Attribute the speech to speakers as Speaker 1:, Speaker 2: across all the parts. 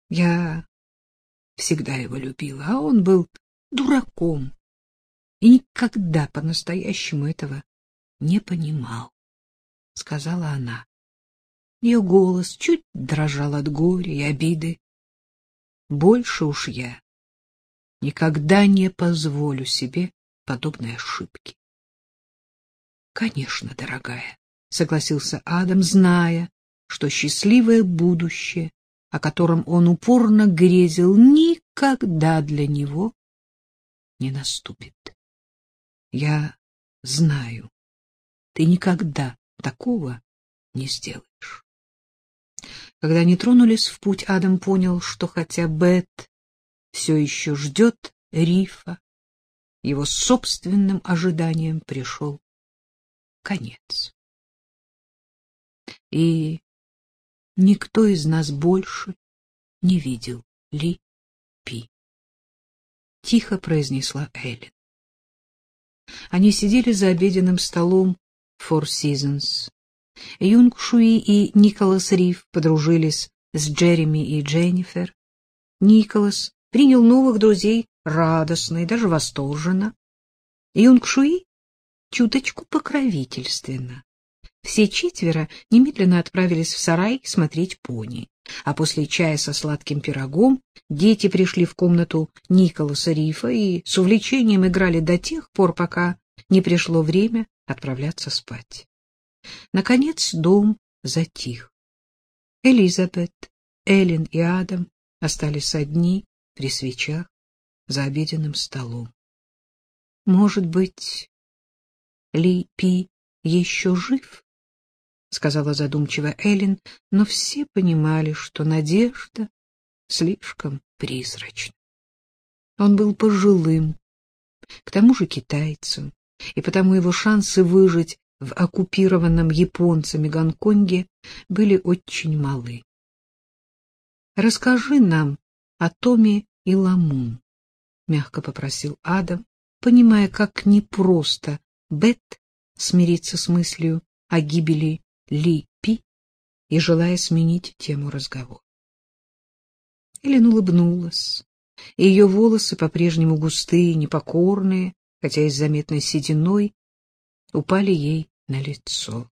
Speaker 1: Я всегда его любила, а он был дураком и никогда по-настоящему этого не понимал, — сказала она. Ее голос чуть дрожал от горя и обиды. Больше уж я никогда не позволю себе подобной ошибки. — Конечно, дорогая, — согласился Адам, зная, что счастливое будущее, о котором он упорно грезил, никогда для него не наступит. Я знаю, ты никогда такого не сделаешь. Когда они тронулись в путь, Адам понял, что хотя Бет все еще ждет Рифа, его собственным ожиданиям пришел конец. И никто из нас больше не видел Ли Пи, — тихо произнесла Эллен. Они сидели за обеденным столом Four Seasons. Юнг Шуи и Николас Риф подружились с Джереми и Дженнифер. Николас принял новых друзей радостно и даже восторженно. Юнг Шуи чуточку покровительственно. Все четверо немедленно отправились в сарай смотреть пони, а после чая со сладким пирогом дети пришли в комнату Николаса Рифа и с увлечением играли до тех пор, пока не пришло время отправляться спать. Наконец дом затих. Элизабет, Эллен и Адам остались одни при свечах за обеденным столом. Может быть, Ли Пи еще жив? — сказала задумчиво Эллен, но все понимали, что надежда слишком призрачна. Он был пожилым, к тому же китайцем, и потому его шансы выжить в оккупированном японцами Гонконге были очень малы. — Расскажи нам о Томе и Ламун, — мягко попросил Адам, понимая, как непросто Бет смириться с мыслью о гибели Ли Пи и желая сменить тему разговора. Эллен улыбнулась, и ее волосы, по-прежнему густые и непокорные, хотя и с заметной сединой, упали ей на лицо.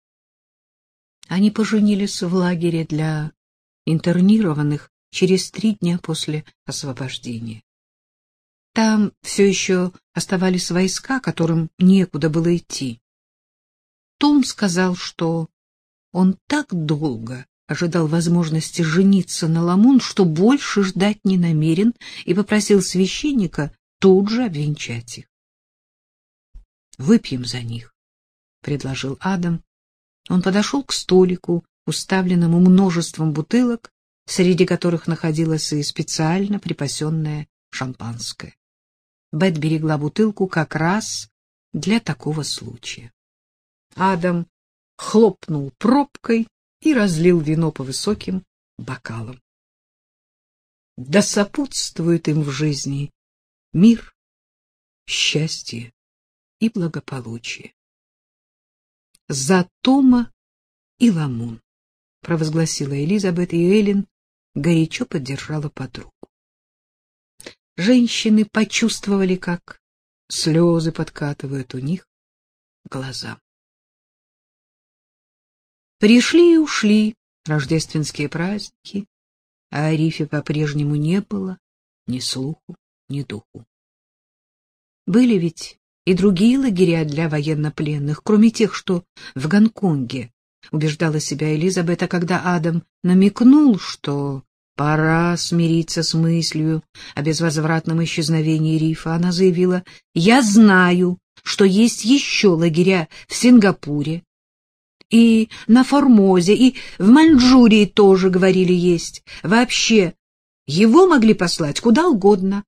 Speaker 1: Они поженились в лагере для интернированных через 3 дня после освобождения. Там все еще оставались войска, которым некуда было идти. Том сказал, что он так долго ожидал возможности жениться на Ламун, что больше ждать не намерен, и попросил священника тут же обвенчать их. — Выпьем за них, — предложил Адам. Он подошел к столику, уставленному множеством бутылок, среди которых находилось и специально припасенное шампанское. Бет берегла бутылку как раз для такого случая. Адам хлопнул пробкой и разлил вино по высоким бокалам. Да сопутствует им в жизни мир, счастье и благополучие. За Тома и Ламун, — провозгласила Элизабет, и Эллен горячо поддержала подругу. Женщины почувствовали, как слезы подкатывают у них к глазам. Пришли и ушли рождественские праздники, а о Рифе по-прежнему не было ни слуху, ни духу. Были ведь и другие лагеря для военнопленных, кроме тех, что в Гонконге, убеждала себя Элизабет, а когда Адам намекнул, что пора смириться с мыслью о безвозвратном исчезновении Рифа, она заявила: «Я знаю, что есть еще лагеря в Сингапуре, и на Формозе, и в Маньчжурии тоже, говорили, есть. Вообще, его могли послать куда угодно».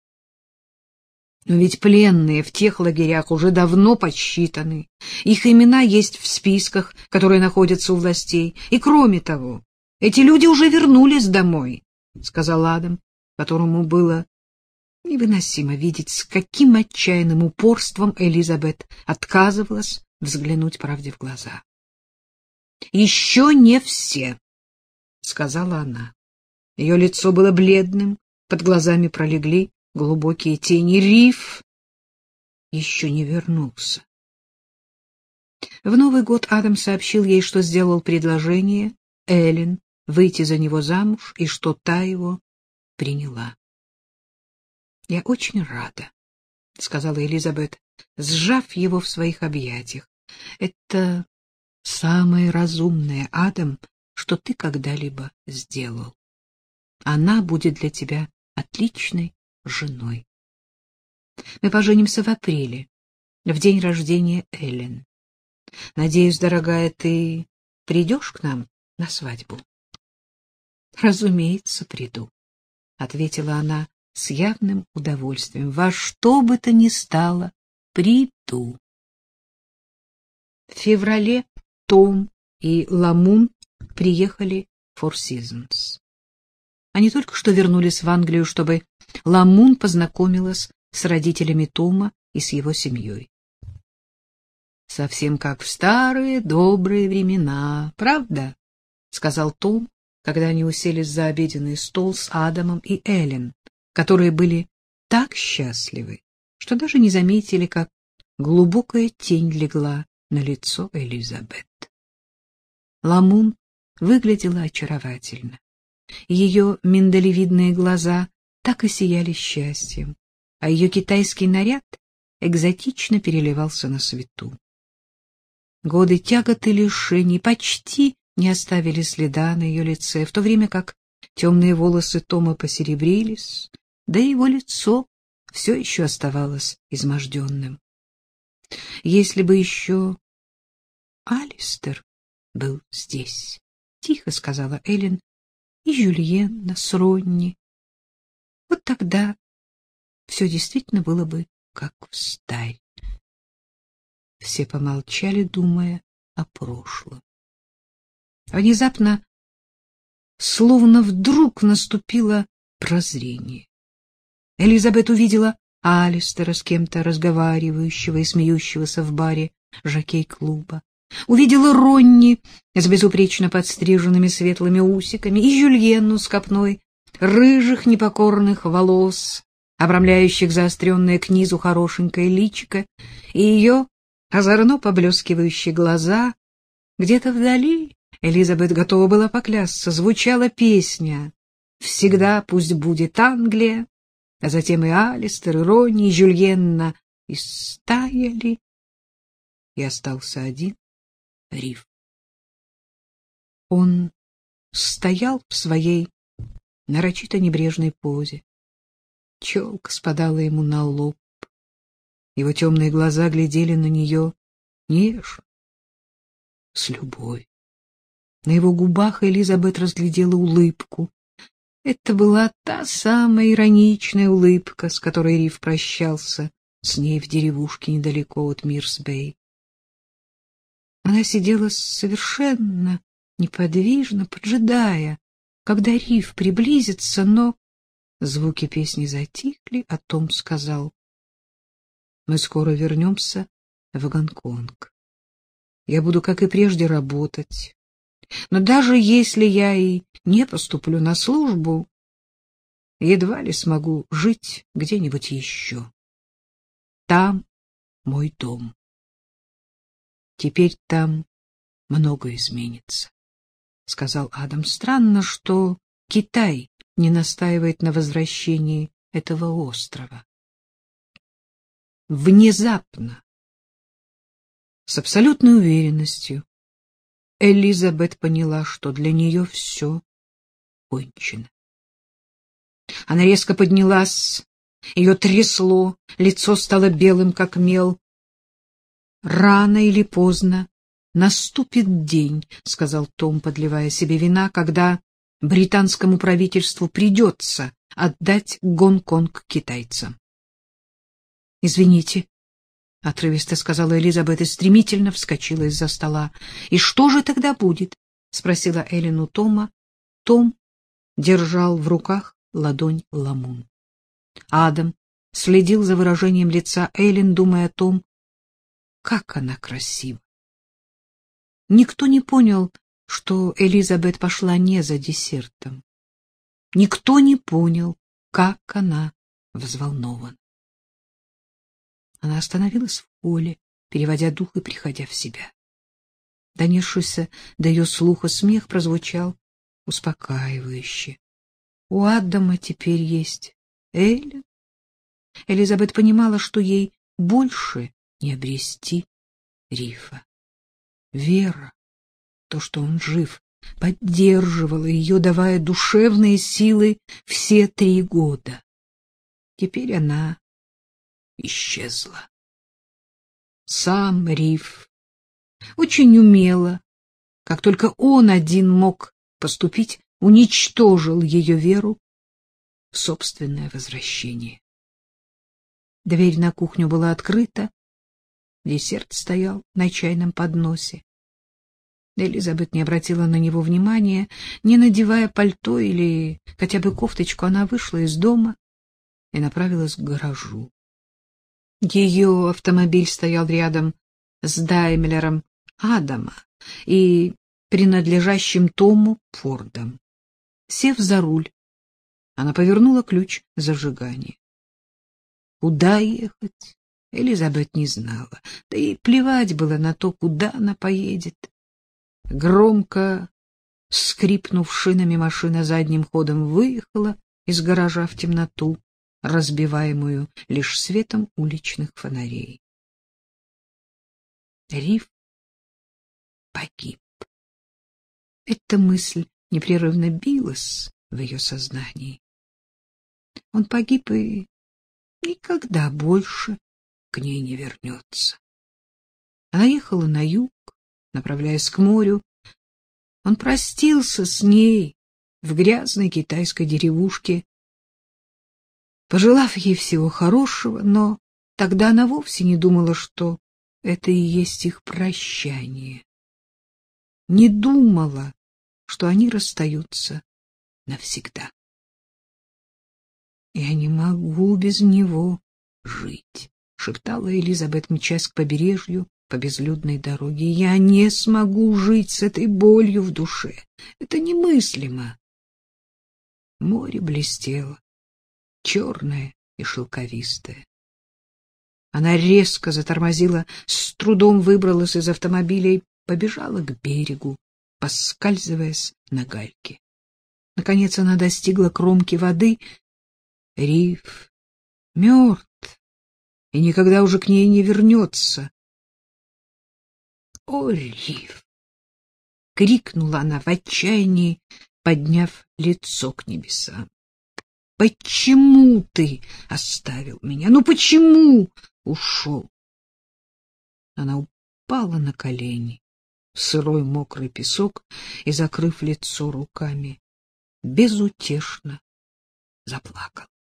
Speaker 1: Но ведь пленные в тех лагерях уже давно подсчитаны. Их имена есть в списках, которые находятся у властей. И кроме того, эти люди уже вернулись домой, — сказал Адам, которому было невыносимо видеть, с каким отчаянным упорством Элизабет отказывалась взглянуть правде в глаза. — Еще не все, — сказала она. Ее лицо было бледным, под глазами пролегли глубокие тени. Риф еще не вернулся. В Новый год Адам сообщил ей, что сделал предложение Эллен выйти за него замуж и что та его приняла. — Я очень рада, — сказала Элизабет, сжав его в своих объятиях. — Это самое разумное, Адам, что ты когда-либо сделал. Она будет для тебя отличной женой. Мы поженимся в апреле, в день рождения Эллен. Надеюсь, дорогая, ты придешь к нам на свадьбу? — Разумеется, приду, — ответила она с явным удовольствием. — Во что бы то ни стало, приду. В феврале Том и Ламун приехали в Four Seasons. Они только что вернулись в Англию, чтобы Ламун познакомилась с родителями Тома и с его семьей. «Совсем как в старые добрые времена, правда?» — сказал Том, когда они уселись за обеденный стол с Адамом и Эллен, которые были так счастливы, что даже не заметили, как глубокая тень легла на лицо Элизабет. Ламун выглядела очаровательно. Ее миндалевидные глаза так и сияли счастьем, а ее китайский наряд экзотично переливался на свету. Годы тягот и лишений почти не оставили следа на ее лице, в то время как темные волосы Тома посеребрились, да и его лицо все еще оставалось изможденным. Если бы еще Алистер был здесь, — тихо сказала Эллен, — и Жюльенна с Ронни, вот тогда все действительно было бы как встарь. Все помолчали, думая о прошлом. Внезапно, словно вдруг наступило прозрение. Элизабет увидела Алистера с кем-то разговаривающего и смеющегося в баре жокей-клуба. Увидела Ронни с безупречно подстриженными светлыми усиками и Жюльенну с копной рыжих непокорных волос, обрамляющих заостренное к низу хорошенькое личико, и ее озорно поблескивающие глаза. Где-то вдали, Элизабет готова была поклясться, звучала песня «Всегда пусть будет Англия», а затем и Алистер, и Ронни, и Жюльенна истаяли, и остался один Риф. Он стоял в своей нарочито небрежной позе. Челка спадала ему на лоб. Его темные глаза глядели на нее нежно, с любовью. На его губах Элизабет разглядела улыбку. Это была та самая ироничная улыбка, с которой Риф прощался с ней в деревушке недалеко от Мирс-Бэй. Она сидела совершенно неподвижно, поджидая, когда Риф приблизится, но звуки песни затихли, а Том сказал: «Мы скоро вернемся в Гонконг. Я буду, как и прежде, работать. Но даже если я и не поступлю на службу, едва ли смогу жить где-нибудь еще. Там мой дом. Теперь там многое изменится», — сказал Адам. «Странно, что Китай не настаивает на возвращении этого острова». Внезапно, с абсолютной уверенностью, Элизабет поняла, что для нее все кончено. Она резко поднялась, ее трясло, лицо стало белым, как мел. «Рано или поздно наступит день, — сказал Том, подливая себе вина, — когда британскому правительству придется отдать Гонконг китайцам». «Извините», — отрывисто сказала Элизабет и стремительно вскочила из-за стола. «И что же тогда будет?» — спросила Эллен у Тома. Том держал в руках ладонь Ламун. Адам следил за выражением лица Эллен, думая о том, как она красива. Никто не понял, что Элизабет пошла не за десертом. Никто не понял, как она взволнована. Она остановилась в холле, переводя дух и приходя в себя. Донесшийся до ее слуха смех прозвучал успокаивающе. У Адама теперь есть Эллен. Элизабет понимала, что ей больше не обрести Рифа. Вера, то, что он жив, поддерживала ее, давая душевные силы все 3 года. Теперь она исчезла. Сам Риф очень умело, как только он один мог поступить, уничтожил ее веру в собственное возвращение. Дверь на кухню была открыта, десерт стоял на чайном подносе. Элизабет не обратила на него внимания, не надевая пальто или хотя бы кофточку, она вышла из дома и направилась к гаражу. Ее автомобиль стоял рядом с Даймлером Адама и принадлежащим Тому Фордом. Сев за руль, она повернула ключ зажигания. Куда ехать, Элизабет не знала, да и плевать было на то, куда она поедет. Громко скрипнув шинами, машина задним ходом выехала из гаража в темноту, разбиваемую лишь светом уличных фонарей. Риф погиб. Эта мысль непрерывно билась в ее сознании. Он погиб и никогда больше к ней не вернется. Она ехала на юг, направляясь к морю. Он простился с ней в грязной китайской деревушке, пожелав ей всего хорошего, но тогда она вовсе не думала, что это и есть их прощание. Не думала, что они расстаются навсегда. «Я не могу без него жить», — шептала Элизабет, мчась к побережью по безлюдной дороге. «Я не смогу жить с этой болью в душе. Это немыслимо». Море блестело, черное и шелковистое. Она резко затормозила, с трудом выбралась из автомобиля и побежала к берегу, поскальзываясь на гальке. Наконец она достигла кромки воды. Риф мертв и никогда уже к ней не вернется. «О, Риф!» — крикнула она в отчаянии, подняв лицо к небесам. «Почему ты оставил меня? Ну почему ушел?» Она упала на колени в сырой мокрый песок и, закрыв лицо руками, безутешно заплакала.